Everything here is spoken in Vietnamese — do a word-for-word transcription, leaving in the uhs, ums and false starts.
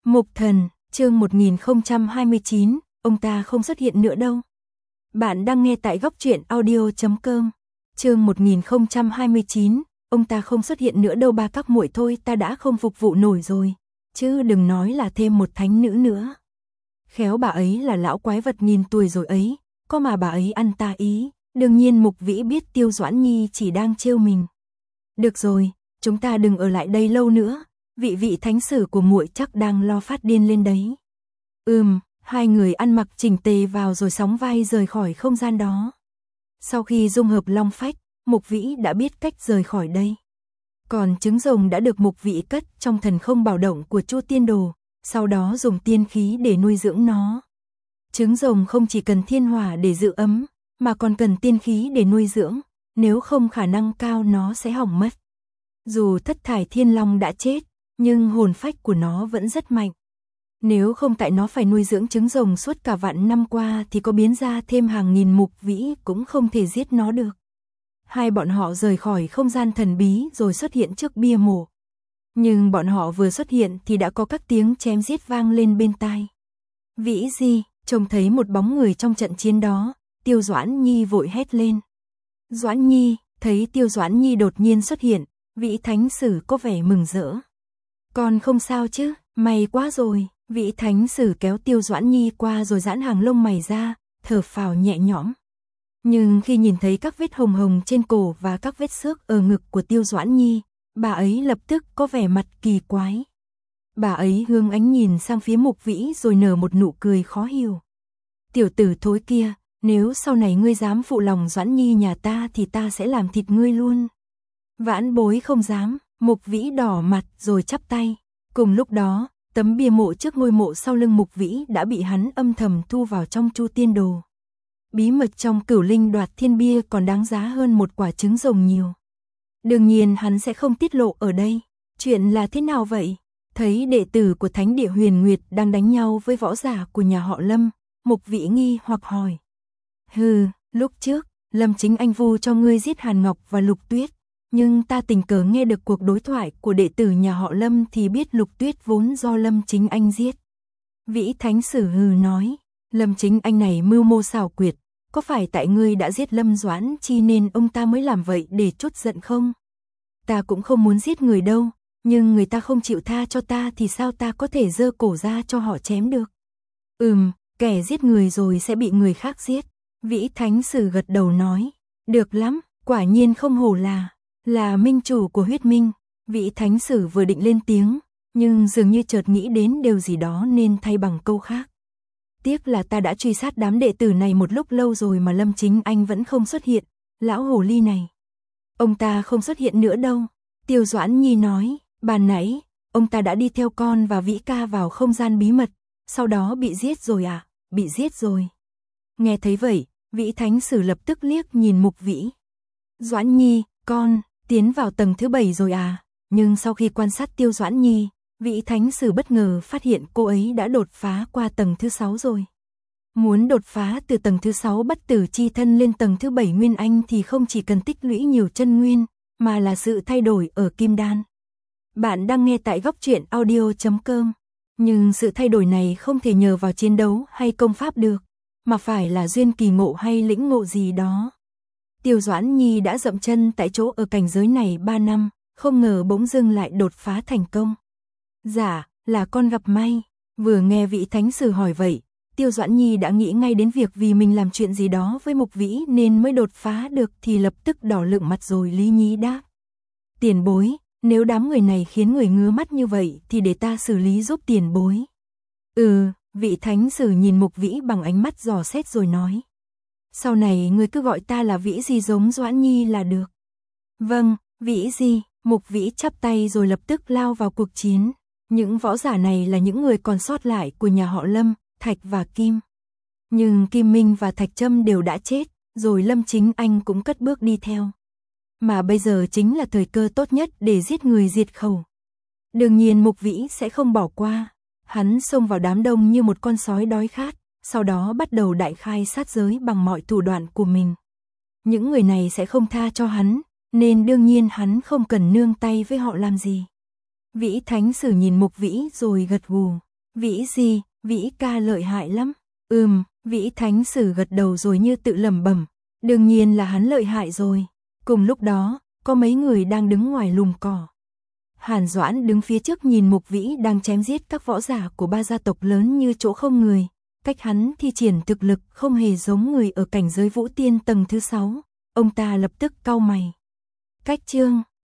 Mục Thần, chương một nghìn không trăm hai mươi chín, ông ta không xuất hiện nữa đâu. Bạn đang nghe tại góc truyện audio chấm com. Chương một nghìn không trăm hai mươi chín, ông ta không xuất hiện nữa đâu ba các muội thôi, ta đã không phục vụ nổi rồi, chứ đừng nói là thêm một thánh nữ nữa. Khéo bà ấy là lão quái vật nghìn tuổi rồi ấy, có mà bà ấy ăn ta ý. Đương nhiên Mục Vĩ biết Tiêu Doãn Nhi chỉ đang trêu mình. Được rồi, chúng ta đừng ở lại đây lâu nữa, vị vị thánh sử của muội chắc đang lo phát điên lên đấy. Ừm, hai người ăn mặc chỉnh tề vào rồi sóng vai rời khỏi không gian đó. Sau khi dung hợp long phách, Mục Vĩ đã biết cách rời khỏi đây. Còn trứng rồng đã được Mục Vĩ cất trong thần không bảo động của Chu Tiên Đồ, sau đó dùng tiên khí để nuôi dưỡng nó. Trứng rồng không chỉ cần thiên hỏa để giữ ấm, mà còn cần tiên khí để nuôi dưỡng, nếu không khả năng cao nó sẽ hỏng mất. Dù Thất Thải Thiên Long đã chết, nhưng hồn phách của nó vẫn rất mạnh. Nếu không tại nó phải nuôi dưỡng trứng rồng suốt cả vạn năm qua thì có biến ra thêm hàng nghìn Mục Vĩ cũng không thể giết nó được. Hai bọn họ rời khỏi không gian thần bí rồi xuất hiện trước bia mộ. Nhưng bọn họ vừa xuất hiện thì đã có các tiếng chém giết vang lên bên tai. Vĩ Di, trông thấy một bóng người trong trận chiến đó, Tiêu Doãn Nhi vội hét lên. Doãn Nhi, thấy Tiêu Doãn Nhi đột nhiên xuất hiện, vị thánh sử có vẻ mừng rỡ. Con không sao chứ, may quá rồi. Vị thánh sử kéo Tiêu Doãn Nhi qua rồi giãn hàng lông mày ra, thở phào nhẹ nhõm. Nhưng khi nhìn thấy các vết hồng hồng trên cổ và các vết xước ở ngực của Tiêu Doãn Nhi, bà ấy lập tức có vẻ mặt kỳ quái. Bà ấy hướng ánh nhìn sang phía Mục Vĩ rồi nở một nụ cười khó hiểu. Tiểu tử thối kia, nếu sau này ngươi dám phụ lòng Doãn Nhi nhà ta thì ta sẽ làm thịt ngươi luôn. Vãn bối không dám. Mục Vĩ đỏ mặt rồi chắp tay. Cùng lúc đó, tấm bia mộ trước ngôi mộ sau lưng Mục Vĩ đã bị hắn âm thầm thu vào trong Chu Tiên Đồ. Bí mật trong Cửu Linh Đoạt Thiên bia còn đáng giá hơn một quả trứng rồng nhiều. Đương nhiên hắn sẽ không tiết lộ ở đây. Chuyện là thế nào vậy? Thấy đệ tử của Thánh Địa Huyền Nguyệt đang đánh nhau với võ giả của nhà họ Lâm, Mục Vĩ nghi hoặc hỏi. Hừ, lúc trước, Lâm Chính Anh vu cho ngươi giết Hàn Ngọc và Lục Tuyết. Nhưng ta tình cờ nghe được cuộc đối thoại của đệ tử nhà họ Lâm thì biết Lục Tuyết vốn do Lâm Chính Anh giết. Vĩ thánh sử hừ nói, Lâm Chính Anh này mưu mô xảo quyệt, có phải tại ngươi đã giết Lâm Doãn Chi nên ông ta mới làm vậy để trút giận không? Ta cũng không muốn giết người đâu, nhưng người ta không chịu tha cho ta thì sao ta có thể giơ cổ ra cho họ chém được? Ừm, kẻ giết người rồi sẽ bị người khác giết. Vĩ thánh sử gật đầu nói, được lắm, quả nhiên không hổ là là minh chủ của huyết minh. Vị thánh sử vừa định lên tiếng, nhưng dường như chợt nghĩ đến điều gì đó nên thay bằng câu khác. Tiếc là ta đã truy sát đám đệ tử này một lúc lâu rồi mà Lâm Chính Anh vẫn không xuất hiện, lão hồ ly này. Ông ta không xuất hiện nữa đâu. Tiêu Doãn Nhi nói, bàn nãy, ông ta đã đi theo con và Vĩ ca vào không gian bí mật, sau đó bị giết rồi à, bị giết rồi. Nghe thấy vậy, Vĩ thánh sử lập tức liếc nhìn Mục Vĩ. Doãn Nhi, con tiến vào tầng thứ bảy rồi à? Nhưng sau khi quan sát Tiêu Doãn Nhi, Vị thánh sử bất ngờ phát hiện cô ấy đã đột phá qua tầng thứ sáu rồi. Muốn đột phá từ tầng thứ sáu bất tử chi thân lên tầng thứ bảy nguyên anh thì không chỉ cần tích lũy nhiều chân nguyên, mà là sự thay đổi ở kim đan. Bạn đang nghe tại góc truyện audio chấm com. Nhưng sự thay đổi này không thể nhờ vào chiến đấu hay công pháp được, mà phải là duyên kỳ ngộ hay lĩnh ngộ gì đó. Tiêu Doãn Nhi đã dậm chân tại chỗ ở cảnh giới này ba năm, không ngờ bỗng dưng lại đột phá thành công. Dạ, là con gặp may. Vừa nghe vị thánh sử hỏi vậy, Tiêu Doãn Nhi đã nghĩ ngay đến việc vì mình làm chuyện gì đó với Mục Vĩ nên mới đột phá được thì lập tức đỏ lựng mặt rồi lý nhí đáp. Tiền bối, nếu đám người này khiến người ngứa mắt như vậy thì để ta xử lý giúp tiền bối. Ừ, vị thánh sử nhìn Mục Vĩ bằng ánh mắt dò xét rồi nói. Sau này ngươi cứ gọi ta là Vĩ Di giống Doãn Nhi là được. Vâng, Vĩ Di. Mục Vĩ chắp tay rồi lập tức lao vào cuộc chiến. Những võ giả này là những người còn sót lại của nhà họ Lâm, Thạch và Kim. Nhưng Kim Minh và Thạch Trâm đều đã chết, rồi Lâm Chính Anh cũng cất bước đi theo. Mà bây giờ chính là thời cơ tốt nhất để giết người diệt khẩu. Đương nhiên Mục Vĩ sẽ không bỏ qua. Hắn xông vào đám đông như một con sói đói khát, sau đó bắt đầu đại khai sát giới bằng mọi thủ đoạn của mình. Những người này sẽ không tha cho hắn, nên đương nhiên hắn không cần nương tay với họ làm gì. Vĩ thánh sử nhìn Mục Vĩ rồi gật gù. Vĩ gì, Vĩ ca lợi hại lắm. Ừm, Vĩ Thánh Sử gật đầu rồi như tự lẩm bẩm, đương nhiên là hắn lợi hại rồi. Cùng lúc đó, có mấy người đang đứng ngoài lùm cỏ. Hàn Doãn đứng phía trước nhìn Mục Vĩ đang chém giết các võ giả của ba gia tộc lớn như chỗ không người. Cách hắn thi triển thực lực không hề giống người ở cảnh giới Vũ Tiên tầng thứ sáu. Ông ta lập tức cau mày. Cách chương